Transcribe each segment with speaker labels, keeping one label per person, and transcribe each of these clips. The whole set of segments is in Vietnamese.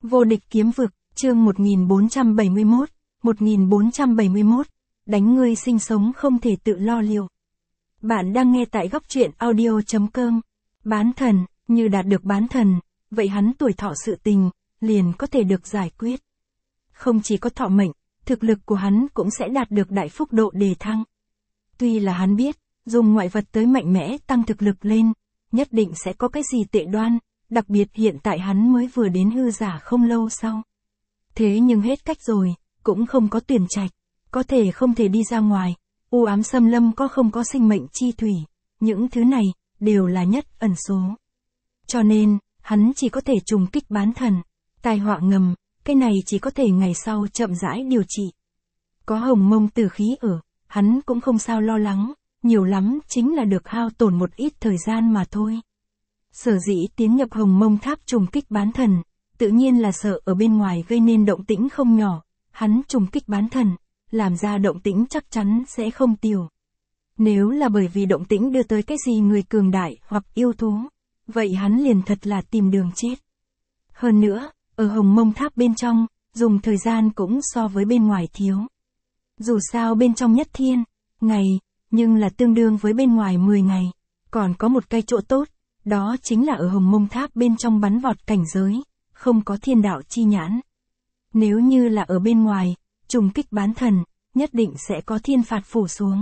Speaker 1: Vô địch kiếm vực, chương 1471, đánh ngươi sinh sống không thể tự lo liệu. Bạn đang nghe tại góc truyện audio.com. Bán thần, như đạt được bán thần, vậy hắn tuổi thọ sự tình, liền có thể được giải quyết. Không chỉ có thọ mệnh, thực lực của hắn cũng sẽ đạt được đại phúc độ đề thăng. Tuy là hắn biết, dùng ngoại vật tới mạnh mẽ tăng thực lực lên, nhất định sẽ có cái gì tệ đoan, đặc biệt hiện tại hắn mới vừa đến hư giả không lâu sau. Thế nhưng hết cách rồi, cũng không có tuyển trạch, có thể không thể đi ra ngoài, u ám xâm lâm có không có sinh mệnh chi thủy, những thứ này, đều là nhất ẩn số. Cho nên, hắn chỉ có thể trùng kích bán thần, tai họa ngầm, cái này chỉ có thể ngày sau chậm rãi điều trị. Có hồng mông tử khí ở, hắn cũng không sao lo lắng, nhiều lắm chính là được hao tổn một ít thời gian mà thôi. Sở dĩ tiến nhập hồng mông tháp trùng kích bán thần, tự nhiên là sợ ở bên ngoài gây nên động tĩnh không nhỏ, hắn trùng kích bán thần, làm ra động tĩnh chắc chắn sẽ không tiểu. Nếu là bởi vì động tĩnh đưa tới cái gì người cường đại hoặc yêu thú, vậy hắn liền thật là tìm đường chết. Hơn nữa, ở hồng mông tháp bên trong, dùng thời gian cũng so với bên ngoài thiếu. Dù sao bên trong nhất thiên, ngày, nhưng là tương đương với bên ngoài 10 ngày. Còn có một cái chỗ tốt, đó chính là ở hồng mông tháp bên trong bắn vọt cảnh giới, không có thiên đạo chi nhãn. Nếu như là ở bên ngoài, trùng kích bán thần, nhất định sẽ có thiên phạt phủ xuống.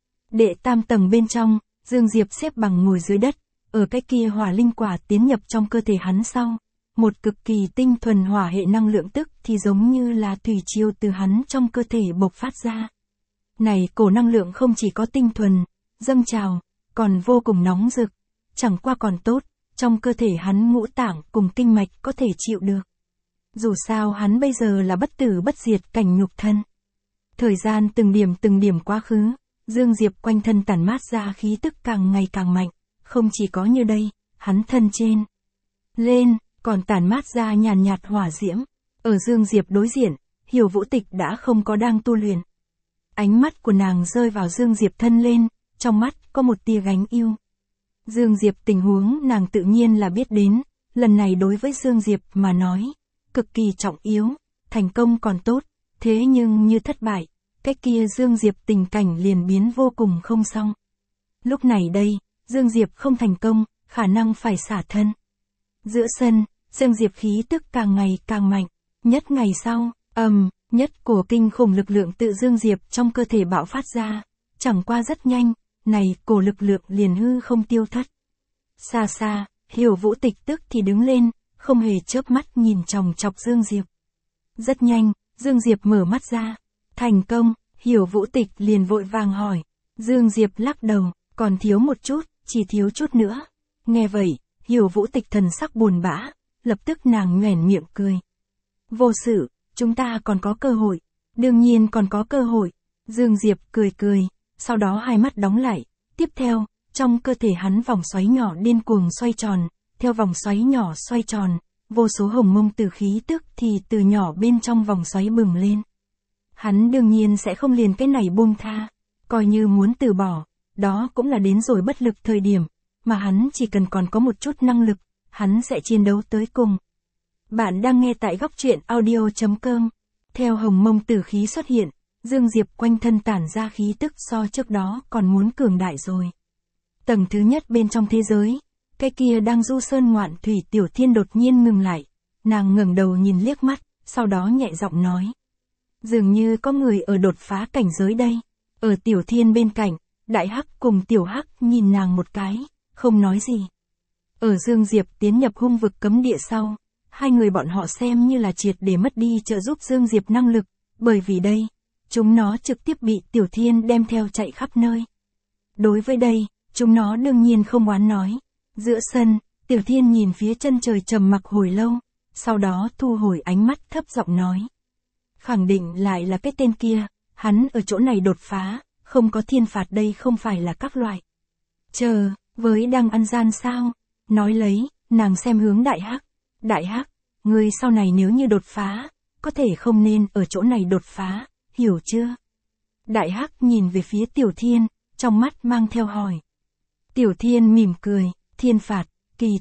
Speaker 1: Đệ tam tầng bên trong, Dương Diệp xếp bằng ngồi dưới đất, ở cái kia hỏa linh quả tiến nhập trong cơ thể hắn sau. Một cực kỳ tinh thuần hỏa hệ năng lượng tức thì giống như là thủy triều từ hắn trong cơ thể bộc phát ra. Này cổ năng lượng không chỉ có tinh thuần, dâng trào, còn vô cùng nóng rực, chẳng qua còn tốt, trong cơ thể hắn ngũ tạng cùng kinh mạch có thể chịu được. Dù sao hắn bây giờ là bất tử bất diệt cảnh nhục thân. Thời gian từng điểm quá khứ, Dương Diệp quanh thân tản mát ra khí tức càng ngày càng mạnh, không chỉ có như đây, hắn thân trên lên, còn tản mát ra nhàn nhạt hỏa diễm. Ở Dương Diệp đối diện, Hiểu Vũ Tịch đã không có đang tu luyện. Ánh mắt của nàng rơi vào Dương Diệp thân lên, trong mắt có một tia gánh yêu. Dương Diệp tình huống nàng tự nhiên là biết đến, lần này đối với Dương Diệp mà nói, cực kỳ trọng yếu, thành công còn tốt, thế nhưng như thất bại, cái kia Dương Diệp tình cảnh liền biến vô cùng không xong. Lúc này đây, Dương Diệp không thành công, khả năng phải xả thân. Giữa sân, Dương Diệp khí tức càng ngày càng mạnh, nhất ngày sau, nhất cổ kinh khủng lực lượng tự Dương Diệp trong cơ thể bạo phát ra, chẳng qua rất nhanh, này cổ lực lượng liền hư không tiêu thất. Xa xa, Hiểu Vũ Tịch tức thì đứng lên, không hề chớp mắt nhìn chòng chọc Dương Diệp. Rất nhanh, Dương Diệp mở mắt ra, thành công, Hiểu Vũ Tịch liền vội vàng hỏi. Dương Diệp lắc đầu, còn thiếu một chút, chỉ thiếu chút nữa. Nghe vậy, Hiểu Vũ Tịch thần sắc buồn bã, lập tức nàng nhoẻn miệng cười. Vô sự, chúng ta còn có cơ hội, đương nhiên còn có cơ hội. Dương Diệp cười cười, sau đó hai mắt đóng lại, tiếp theo, trong cơ thể hắn vòng xoáy nhỏ điên cuồng xoay tròn, theo vòng xoáy nhỏ xoay tròn, vô số hồng mông tử khí tức thì từ nhỏ bên trong vòng xoáy bừng lên. Hắn đương nhiên sẽ không liền cái này buông tha, coi như muốn từ bỏ, đó cũng là đến rồi bất lực thời điểm, mà hắn chỉ cần còn có một chút năng lực, hắn sẽ chiến đấu tới cùng. Bạn đang nghe tại góc truyện audio.com. Theo hồng mông tử khí xuất hiện, Dương Diệp quanh thân tản ra khí tức so trước đó còn muốn cường đại rồi. Tầng thứ nhất bên trong thế giới, cái kia đang du sơn ngoạn thủy Tiểu Thiên đột nhiên ngừng lại, nàng ngẩng đầu nhìn liếc mắt, sau đó nhẹ giọng nói. Dường như có người ở đột phá cảnh giới đây. Ở Tiểu Thiên bên cạnh, Đại Hắc cùng Tiểu Hắc nhìn nàng một cái, không nói gì. Ở Dương Diệp tiến nhập hung vực cấm địa sau, hai người bọn họ xem như là triệt để mất đi trợ giúp Dương Diệp năng lực, bởi vì đây, chúng nó trực tiếp bị Tiểu Thiên đem theo chạy khắp nơi. Đối với đây, chúng nó đương nhiên không oán nói. Giữa sân, Tiểu Thiên nhìn phía chân trời trầm mặc hồi lâu, sau đó thu hồi ánh mắt thấp giọng nói. Khẳng định lại là cái tên kia, hắn ở chỗ này đột phá, không có thiên phạt đây không phải là các loại. Chờ, với đang ăn gian sao? Nói lấy, nàng xem hướng Đại Hắc. Đại Hắc, ngươi sau này nếu như đột phá, có thể không nên ở chỗ này đột phá, hiểu chưa? Đại Hắc nhìn về phía Tiểu Thiên, trong mắt mang theo hỏi. Tiểu Thiên mỉm cười, thiên phạt, kỳ thực,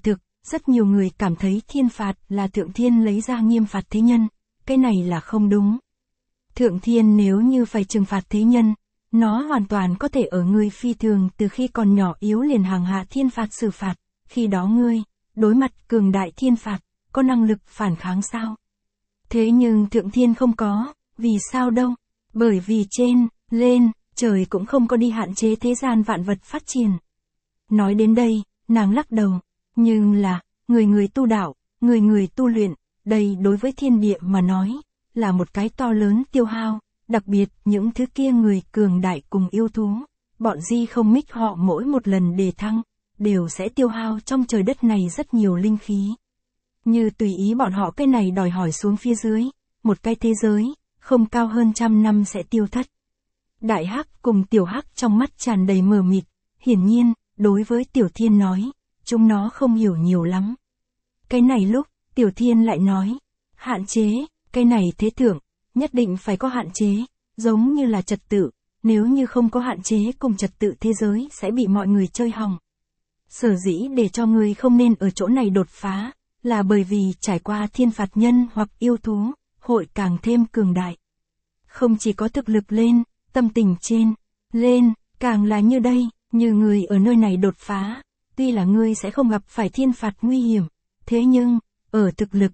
Speaker 1: Rất nhiều người cảm thấy thiên phạt là Thượng Thiên lấy ra nghiêm phạt thế nhân, cái này là không đúng. Thượng Thiên nếu như phải trừng phạt thế nhân, nó hoàn toàn có thể ở ngươi phi thường từ khi còn nhỏ yếu liền hàng hạ thiên phạt xử phạt, khi đó ngươi, đối mặt cường đại thiên phạt, có năng lực phản kháng sao? Thế nhưng Thượng Thiên không có, vì sao đâu? Bởi vì lên, trời cũng không có đi hạn chế thế gian vạn vật phát triển. Nói đến đây, nàng lắc đầu, nhưng là, người tu đạo, người tu luyện, đây đối với thiên địa mà nói, là một cái to lớn tiêu hao, đặc biệt những thứ kia người cường đại cùng yêu thú, bọn di không mích họ mỗi một lần đề thăng, đều sẽ tiêu hao trong trời đất này rất nhiều linh khí. Như tùy ý bọn họ cái này đòi hỏi xuống phía dưới, một cái thế giới, không cao hơn 100 năm sẽ tiêu thất. Đại Hắc cùng Tiểu Hắc trong mắt tràn đầy mờ mịt, hiển nhiên, đối với Tiểu Thiên nói, chúng nó không hiểu nhiều lắm. Cái này lúc, Tiểu Thiên lại nói, hạn chế, cái này thế thượng, nhất định phải có hạn chế, giống như là trật tự, nếu như không có hạn chế cùng trật tự thế giới sẽ bị mọi người chơi hỏng. Sở dĩ để cho người không nên ở chỗ này đột phá, là bởi vì trải qua thiên phạt nhân hoặc yêu thú, hội càng thêm cường đại. Không chỉ có thực lực lên, tâm tình lên, càng là như đây, như người ở nơi này đột phá, tuy là ngươi sẽ không gặp phải thiên phạt nguy hiểm, thế nhưng, ở thực lực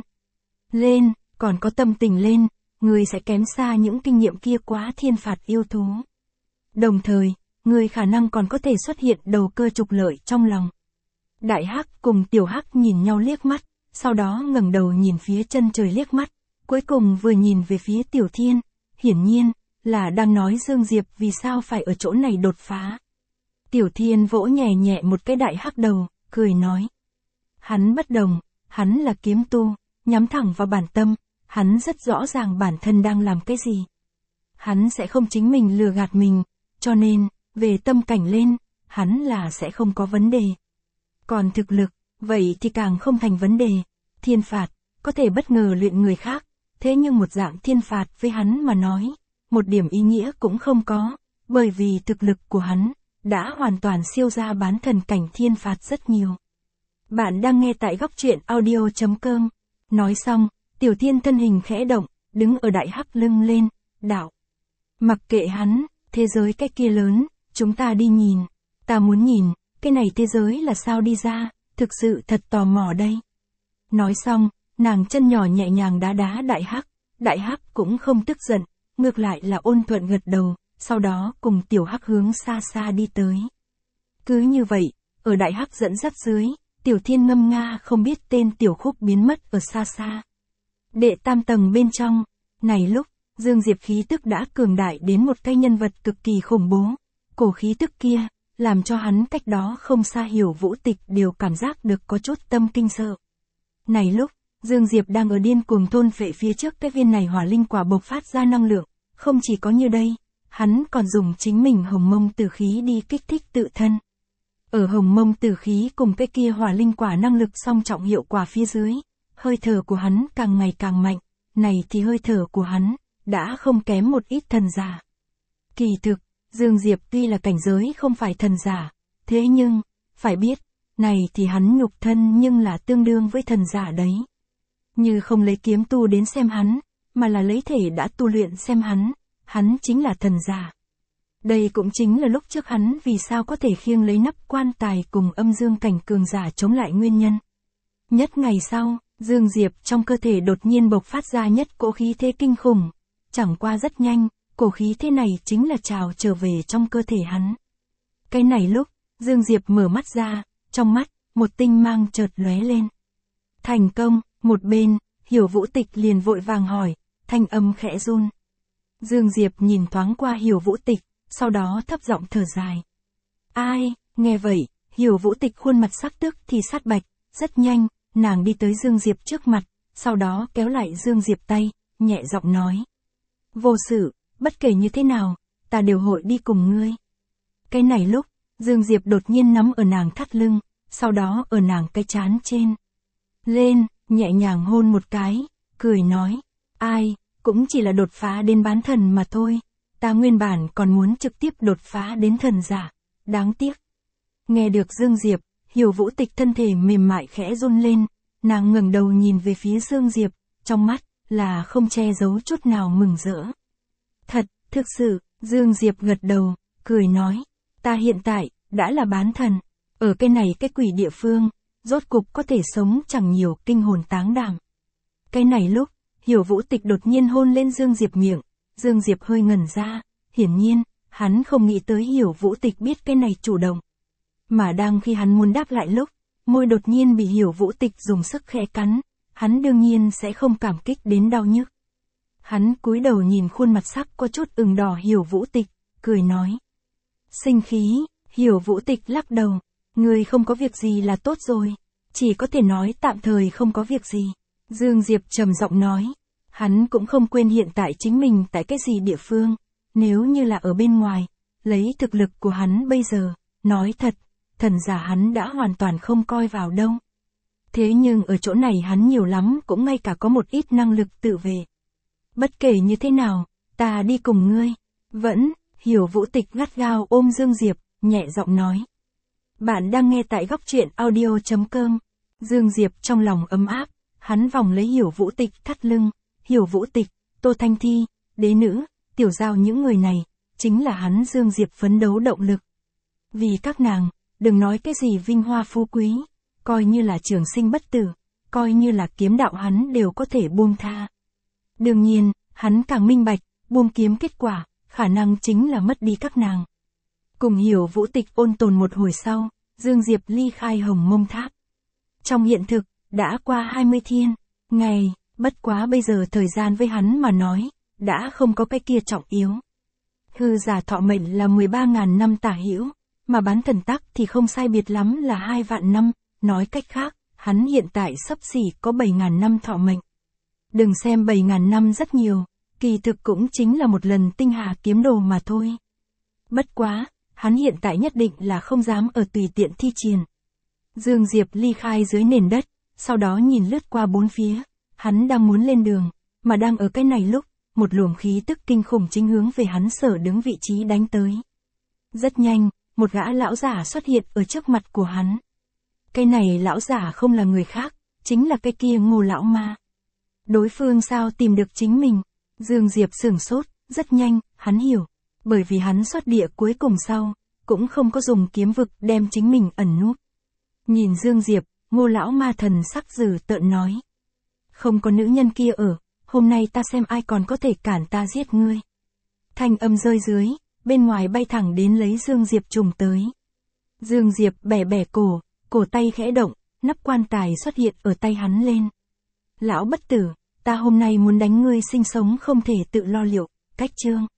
Speaker 1: lên, còn có tâm tình lên, ngươi sẽ kém xa những kinh nghiệm kia quá thiên phạt yêu thú. Đồng thời, ngươi khả năng còn có thể xuất hiện đầu cơ trục lợi trong lòng. Đại Hắc cùng Tiểu Hắc nhìn nhau liếc mắt, sau đó ngẩng đầu nhìn phía chân trời liếc mắt, cuối cùng vừa nhìn về phía Tiểu Thiên, hiển nhiên, là đang nói Dương Diệp vì sao phải ở chỗ này đột phá. Tiểu Thiên vỗ nhẹ nhẹ một cái Đại Hắc đầu, cười nói. Hắn bất đồng, hắn là kiếm tu, nhắm thẳng vào bản tâm, hắn rất rõ ràng bản thân đang làm cái gì. Hắn sẽ không chính mình lừa gạt mình, cho nên, về tâm cảnh lên, hắn là sẽ không có vấn đề. Còn thực lực, vậy thì càng không thành vấn đề. Thiên phạt, có thể bất ngờ luyện người khác, thế nhưng một dạng thiên phạt với hắn mà nói, một điểm ý nghĩa cũng không có, bởi vì thực lực của hắn, đã hoàn toàn siêu ra bán thần cảnh thiên phạt rất nhiều. Bạn đang nghe tại góc truyện audio.com. Nói xong, Tiểu Thiên thân hình khẽ động, đứng ở Đại Hắc lưng lên, đạo. Mặc kệ hắn, thế giới cái kia lớn, chúng ta đi nhìn. Ta muốn nhìn, cái này thế giới là sao đi ra, thực sự thật tò mò đây. Nói xong, nàng chân nhỏ nhẹ nhàng đá đá Đại Hắc cũng không tức giận, ngược lại là ôn thuận gật đầu, sau đó cùng Tiểu Hắc hướng xa xa đi tới. Cứ như vậy, ở Đại Hắc dẫn dắt dưới, Tiểu Thiên ngâm nga không biết tên tiểu khúc biến mất ở xa xa. Đệ tam tầng bên trong, này lúc, Dương Diệp khí tức đã cường đại đến một cái nhân vật cực kỳ khủng bố. Cổ khí tức kia, làm cho hắn cách đó không xa Hiểu Vũ Tịch đều cảm giác được có chút tâm kinh sợ. Này lúc, Dương Diệp đang ở điên cuồng thôn phệ phía trước cái viên này hỏa linh quả bộc phát ra năng lượng, không chỉ có như đây, hắn còn dùng chính mình hồng mông tử khí đi kích thích tự thân. Ở hồng mông tử khí cùng cái kia hỏa linh quả năng lực song trọng hiệu quả phía dưới, hơi thở của hắn càng ngày càng mạnh, này thì hơi thở của hắn, đã không kém một ít thần giả. Kỳ thực, Dương Diệp tuy là cảnh giới không phải thần giả, thế nhưng, phải biết, này thì hắn nhục thân nhưng là tương đương với thần giả đấy. Như không lấy kiếm tu đến xem hắn, mà là lấy thể đã tu luyện xem hắn chính là thần giả. Đây cũng chính là lúc trước hắn vì sao có thể khiêng lấy nắp quan tài cùng âm dương cảnh cường giả chống lại nguyên nhân. Nhất ngày sau, Dương Diệp trong cơ thể đột nhiên bộc phát ra nhất cỗ khí thế kinh khủng. Chẳng qua rất nhanh, cổ khí thế này chính là trào trở về trong cơ thể hắn. Cái này lúc, Dương Diệp mở mắt ra, trong mắt, một tinh mang chợt lóe lên. Thành công, một bên, Hiểu Vũ Tịch liền vội vàng hỏi, thanh âm khẽ run. Dương Diệp nhìn thoáng qua Hiểu Vũ Tịch, sau đó thấp giọng thở dài. Ai, nghe vậy, Hiểu Vũ Tịch khuôn mặt sắc tức thì sát bạch, rất nhanh, nàng đi tới Dương Diệp trước mặt, sau đó kéo lại Dương Diệp tay, nhẹ giọng nói. Vô sự, bất kể như thế nào, ta đều hội đi cùng ngươi. Cái này lúc, Dương Diệp đột nhiên nắm ở nàng thắt lưng, sau đó ở nàng cái trán lên, nhẹ nhàng hôn một cái, cười nói, ai, cũng chỉ là đột phá đến bán thần mà thôi, ta nguyên bản còn muốn trực tiếp đột phá đến thần giả, đáng tiếc. Nghe được Dương Diệp, Hiểu Vũ Tịch thân thể mềm mại khẽ run lên, nàng ngẩng đầu nhìn về phía Dương Diệp, trong mắt là không che giấu chút nào mừng rỡ. Thật, thực sự, Dương Diệp gật đầu, cười nói, ta hiện tại đã là bán thần, ở cái này cái quỷ địa phương, rốt cục có thể sống chẳng nhiều kinh hồn táng đảm. Cái này lúc, Hiểu Vũ Tịch đột nhiên hôn lên Dương Diệp miệng, Dương Diệp hơi ngẩn ra, hiển nhiên, hắn không nghĩ tới Hiểu Vũ Tịch biết cái này chủ động. Mà đang khi hắn muốn đáp lại lúc, môi đột nhiên bị Hiểu Vũ Tịch dùng sức khẽ cắn, hắn đương nhiên sẽ không cảm kích đến đau nhức. Hắn cúi đầu nhìn khuôn mặt sắc có chút ửng đỏ Hiểu Vũ Tịch, cười nói. Sinh khí, Hiểu Vũ Tịch lắc đầu, người không có việc gì là tốt rồi, chỉ có thể nói tạm thời không có việc gì. Dương Diệp trầm giọng nói, hắn cũng không quên hiện tại chính mình tại cái gì địa phương, nếu như là ở bên ngoài, lấy thực lực của hắn bây giờ, nói thật, thần giả hắn đã hoàn toàn không coi vào đâu. Thế nhưng ở chỗ này hắn nhiều lắm cũng ngay cả có một ít năng lực tự vệ. Bất kể như thế nào, ta đi cùng ngươi. Vẫn, Hiểu Vũ Tịch gắt gao ôm Dương Diệp, nhẹ giọng nói. Bạn đang nghe tại góc truyện audio.com. Dương Diệp trong lòng ấm áp, hắn vòng lấy Hiểu Vũ Tịch thắt lưng. Hiểu Vũ Tịch, Tô Thanh Thi, Đế Nữ, Tiểu Giao những người này, chính là hắn Dương Diệp phấn đấu động lực. Vì các nàng, đừng nói cái gì vinh hoa phú quý, coi như là trường sinh bất tử, coi như là kiếm đạo hắn đều có thể buông tha. Đương nhiên, hắn càng minh bạch, buông kiếm kết quả, khả năng chính là mất đi các nàng. Cùng Hiểu Vũ Tịch ôn tồn một hồi sau, Dương Diệp ly khai Hồng Mông Tháp. Trong hiện thực, đã qua 20 thiên, ngày, bất quá bây giờ thời gian với hắn mà nói, đã không có cái kia trọng yếu. Hư giả thọ mệnh là 13.000 năm tả hữu, mà bán thần tắc thì không sai biệt lắm là 2 vạn năm, nói cách khác, hắn hiện tại sắp xỉ có 7.000 năm thọ mệnh. Đừng xem 7.000 năm rất nhiều, kỳ thực cũng chính là một lần tinh hà kiếm đồ mà thôi. Bất quá, hắn hiện tại nhất định là không dám ở tùy tiện thi triển. Dương Diệp ly khai dưới nền đất, sau đó nhìn lướt qua bốn phía, hắn đang muốn lên đường, mà đang ở cái này lúc, một luồng khí tức kinh khủng chính hướng về hắn sở đứng vị trí đánh tới. Rất nhanh, một gã lão giả xuất hiện ở trước mặt của hắn. Cái này lão giả không là người khác, chính là cái kia Ngô lão ma. Đối phương sao tìm được chính mình? Dương Diệp sửng sốt, rất nhanh, hắn hiểu. Bởi vì hắn xuất địa cuối cùng sau, cũng không có dùng kiếm vực đem chính mình ẩn núp. Nhìn Dương Diệp, Ngô lão ma thần sắc dữ tợn nói. Không có nữ nhân kia ở, hôm nay ta xem ai còn có thể cản ta giết ngươi. Thanh âm rơi dưới, bên ngoài bay thẳng đến lấy Dương Diệp trùng tới. Dương Diệp bẻ bẻ cổ tay khẽ động, nắp quan tài xuất hiện ở tay hắn lên. Lão bất tử, ta hôm nay muốn đánh ngươi sinh sống không thể tự lo liệu, cách chương.